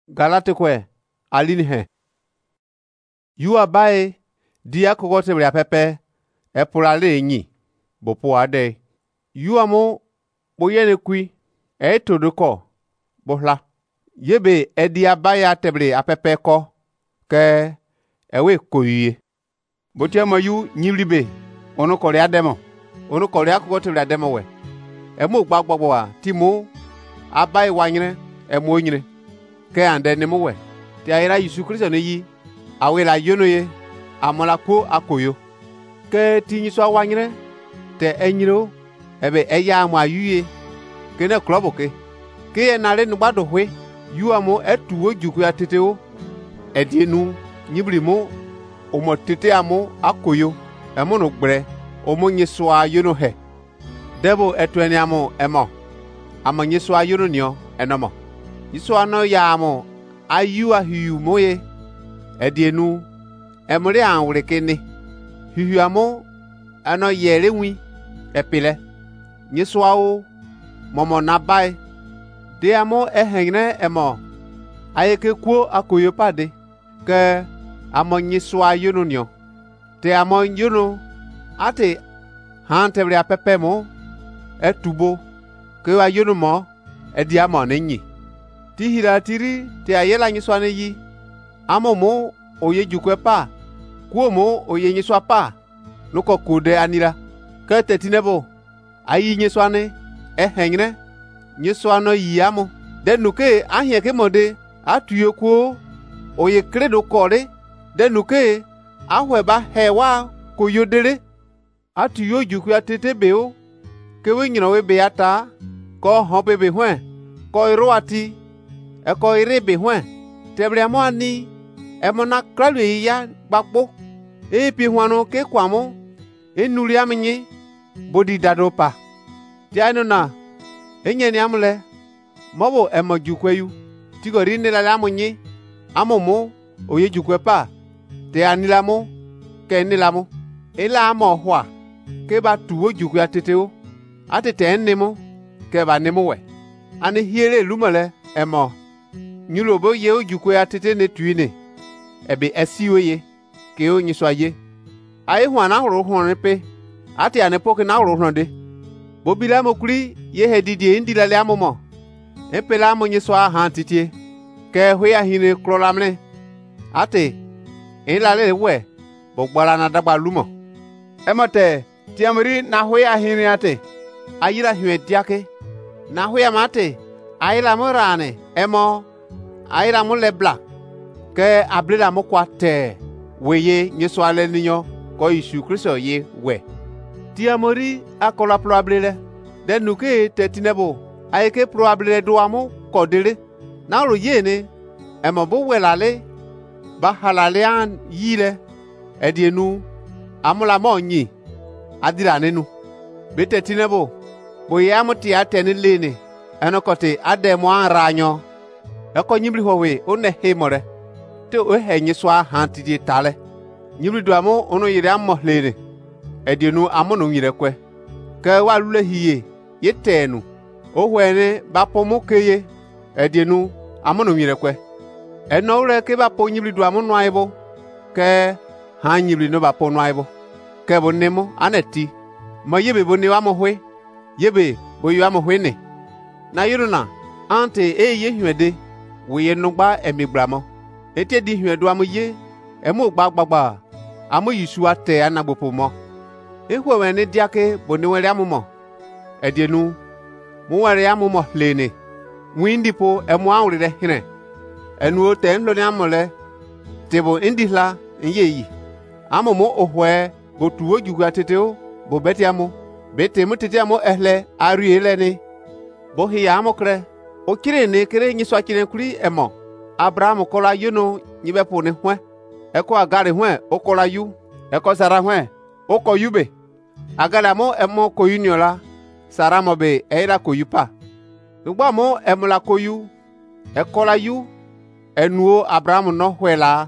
Galate kwe alini he. Yu abaye di akogo tebre apepe epurale enyi bopo ade. Yu amo boyene kui etodoko bohla. Yebe edi abaye tebre apepe ko ke ewe koyie. Botia mayu nyilibe ono kore ademo. Ono kore akogo tebre ademo we. Emo gbagbagba timo abaye wanyre emo nyire. Ke ande ne mowe ti ayira Yesu Kristo ne yi awela yono ye amola ko akoyo ke ti nyiso awanyre te enyiro ebe eya amo ayuye ke ne klobo ke enare nu gbado hwe yu amo etuwo juku ateteo edienu nyibrimo omo tete amo akoyo emo no gbre omo nyiso ayono he debo etweni amo amo nyiso ayono nio enomo Iso ano ya amo ayu ahiu moye edienu emre anwure kene hiu amo ano yere wi epile nyiso awo momo nabai de amo ehenre emo ayeke kuo akoyo pade ke amo nyiso ayono nio te amo yono ate hantebre apepe mo etubo ke ayono mo edi amo nenyi ti hira tiri te ayela nyiswa ne yi amomo oye jukwe pa kuomo oye nyiswa pa nuko kude anira ke tetinebo ayi nyiswa ne ehenre nyiswa no yi amo de nuke ahie ke mode atuye kuo oye kredo kore de nuke ahweba hewa koyodere atuyo jukwe atetebeo ke we nyina we be ata ko hobebe hwen ko iroati eko irebe hwen tebre amo ani emona kralu ya gbagbo epi hwanu ke kwamo enuri aminyi bodi dadopa tiano na enyeni amle mobo emojukweyu tigori nilala amunyi amomo oye jukwepa te anilamo ke nilamo ela amo hwa ke ba tuwo jukwe ateteo atete ennemo ke ba nemo we ani hiere lumale emo nyulobo ye ojukwe atete ne tuine ebe esiwe ye ke o nyiswa ye ai hwana horo hon pe ate ane poke na horo hon de bobila mokuri ye hedidie ndilale amomo epela mo nyiswa han titie ke hwe ahine krolamne ate ilale we bogbara na dagba lumo emote tiamri na hwe ahine ate ayira hwe diake na hwe amate ayira morane emo ayira mo lebla ke ablela mo kwate weye nyeso ale ninyo ko Yesu Kristo ye we ti amori akola probable de nuke tetinebo ayeke probable do amo kodere na ro ye ne emo bo welale ba halale an yile edienu amula mo nyi adira nenu be tetinebo bo ye amoti atene lene enokote ademo anranyo eko nyibri howe one hemore te o henye swa hantidi tale nyibri do amo ono yire amo lene edienu amono nyire kwe ke walule hiye yetenu o hwene bapomo keye edienu amono nyire kwe eno ure ke bapo nyibri do amo no aibo ke ha nyibri no bapo no aibo ke bonemo aneti ma yebe bone amo hwe yebe boyo amo hwe ne na yuruna ante eye hwede we nugba emigramo ete di hwedo amoye emo gbagbagba amo Yesu ate anagbopo mo ehwe ne diake boniwere amumo edienu mu were amumo lene windipo emo awrire hire enu o te nlo ni amole tebo indihla nyeyi amomo ohwe botuwo jugu ateteo bo beti amo bete mutete amo ehle ariele ni bo hiya amokre o kire ne kere nyiso akire kuri emo Abraham kola yuno nyibe pone hwe eko agare hwe okola yu eko Sara hwe oko yube agara mo emo ko yuniola Sara mo be eira ko yupa ngba mo emula ko yu ekola yu enuo Abraham no hwela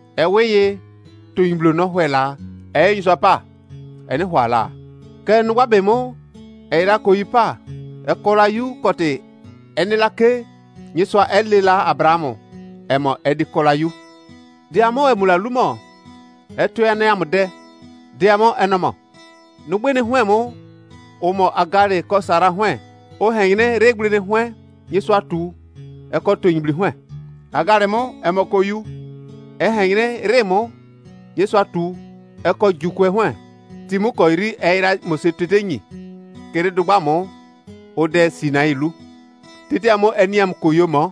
eweye to yimblo no hwela nyiso pa eni hwala ke nugba be mo eira ko yupa ekola yu kote enilake nyiswa elela Abrahamu emo edikola yu diamo emula lumo eto ene amde diamo enomo nugbene hwemo omo agare ko Sara hwe o hengine regbene hwe yesu atu eko to yibli hwe agare mo emo ko yu hengine remo yesu atu eko jukwe hwe timu ko iri eira mosetetenyi kere dugba mo ode Sinailu tete amo eniam koyo mo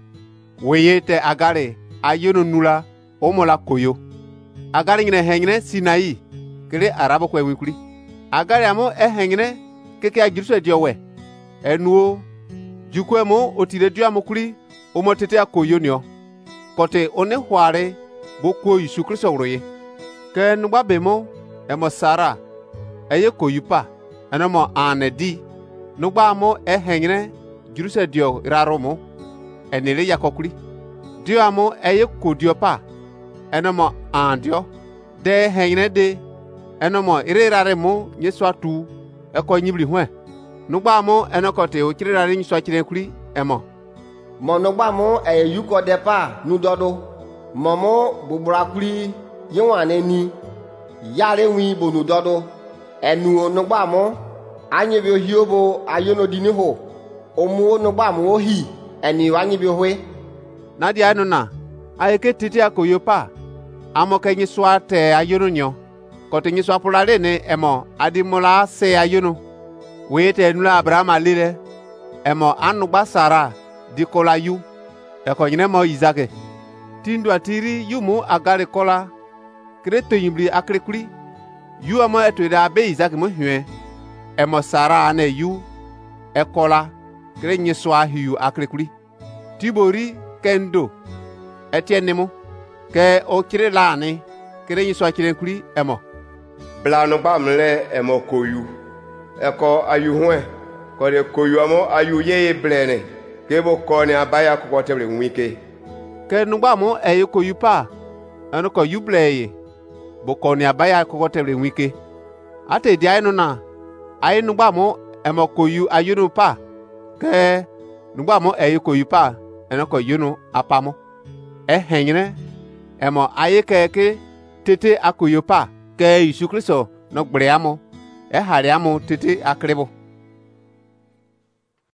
weye te agare ayono nula omola koyo agare ngine hengine Sinai kere arabo ko enwikuri agare amo hengine keke agiruso diowe enuo jukwe mo otire dio amokuri omo tete akoyo nio kote one hware boko Yesu Kristo roye ke nugba bemo emo Sara eye koyupa enomo anedi nugba mo hengine giruso dio raromo enele yakokuri dio amo eye kodiopa enomo andio de hengine de enomo irerare mo Yesu atu eko nyibli hwe nugba mo enokote o kirerare nyiso akirenkuri emo mo nugba mo yuko depa nudodo momo buburakuri yewane ni yare wi bonudodo enu nugba mo anyebe hiobo ayono diniho omu nugba mo hi eni wanyebe hwe nadia anu na ayeke titi akoyopa amoke nyiso ate ayono nyo kote nyiso apulale ne emo adimola se ayono wete nula Abraham alire emo anugba Sara dikola yu eko nyine mo Isaac tindu atiri yumu agare kola kreto yimbli akrekuri yu amo etwede abe Isaac mo hwe emo Sara ane yu ekola kre nyiso ahiu akrekuri tibori kendo etienemo ke okire lani kre nyiso akirenkuri emo blanu bamle emo koyu eko ayuhwe kode koyu amo ayu ye blene kebo kone abaya ko tebre nwike ke nugba mo koyu pa anu ko yubleye bo kone abaya ko tebre nwike ate di ayinu na ayinu gba mo emo koyu ayunu pa ke nugba mo koyu pa enu ko yunu apamo henyine emo ayeke tete akoyo pa ke Yesu Kristo no gbere amo hare amo tete akrebo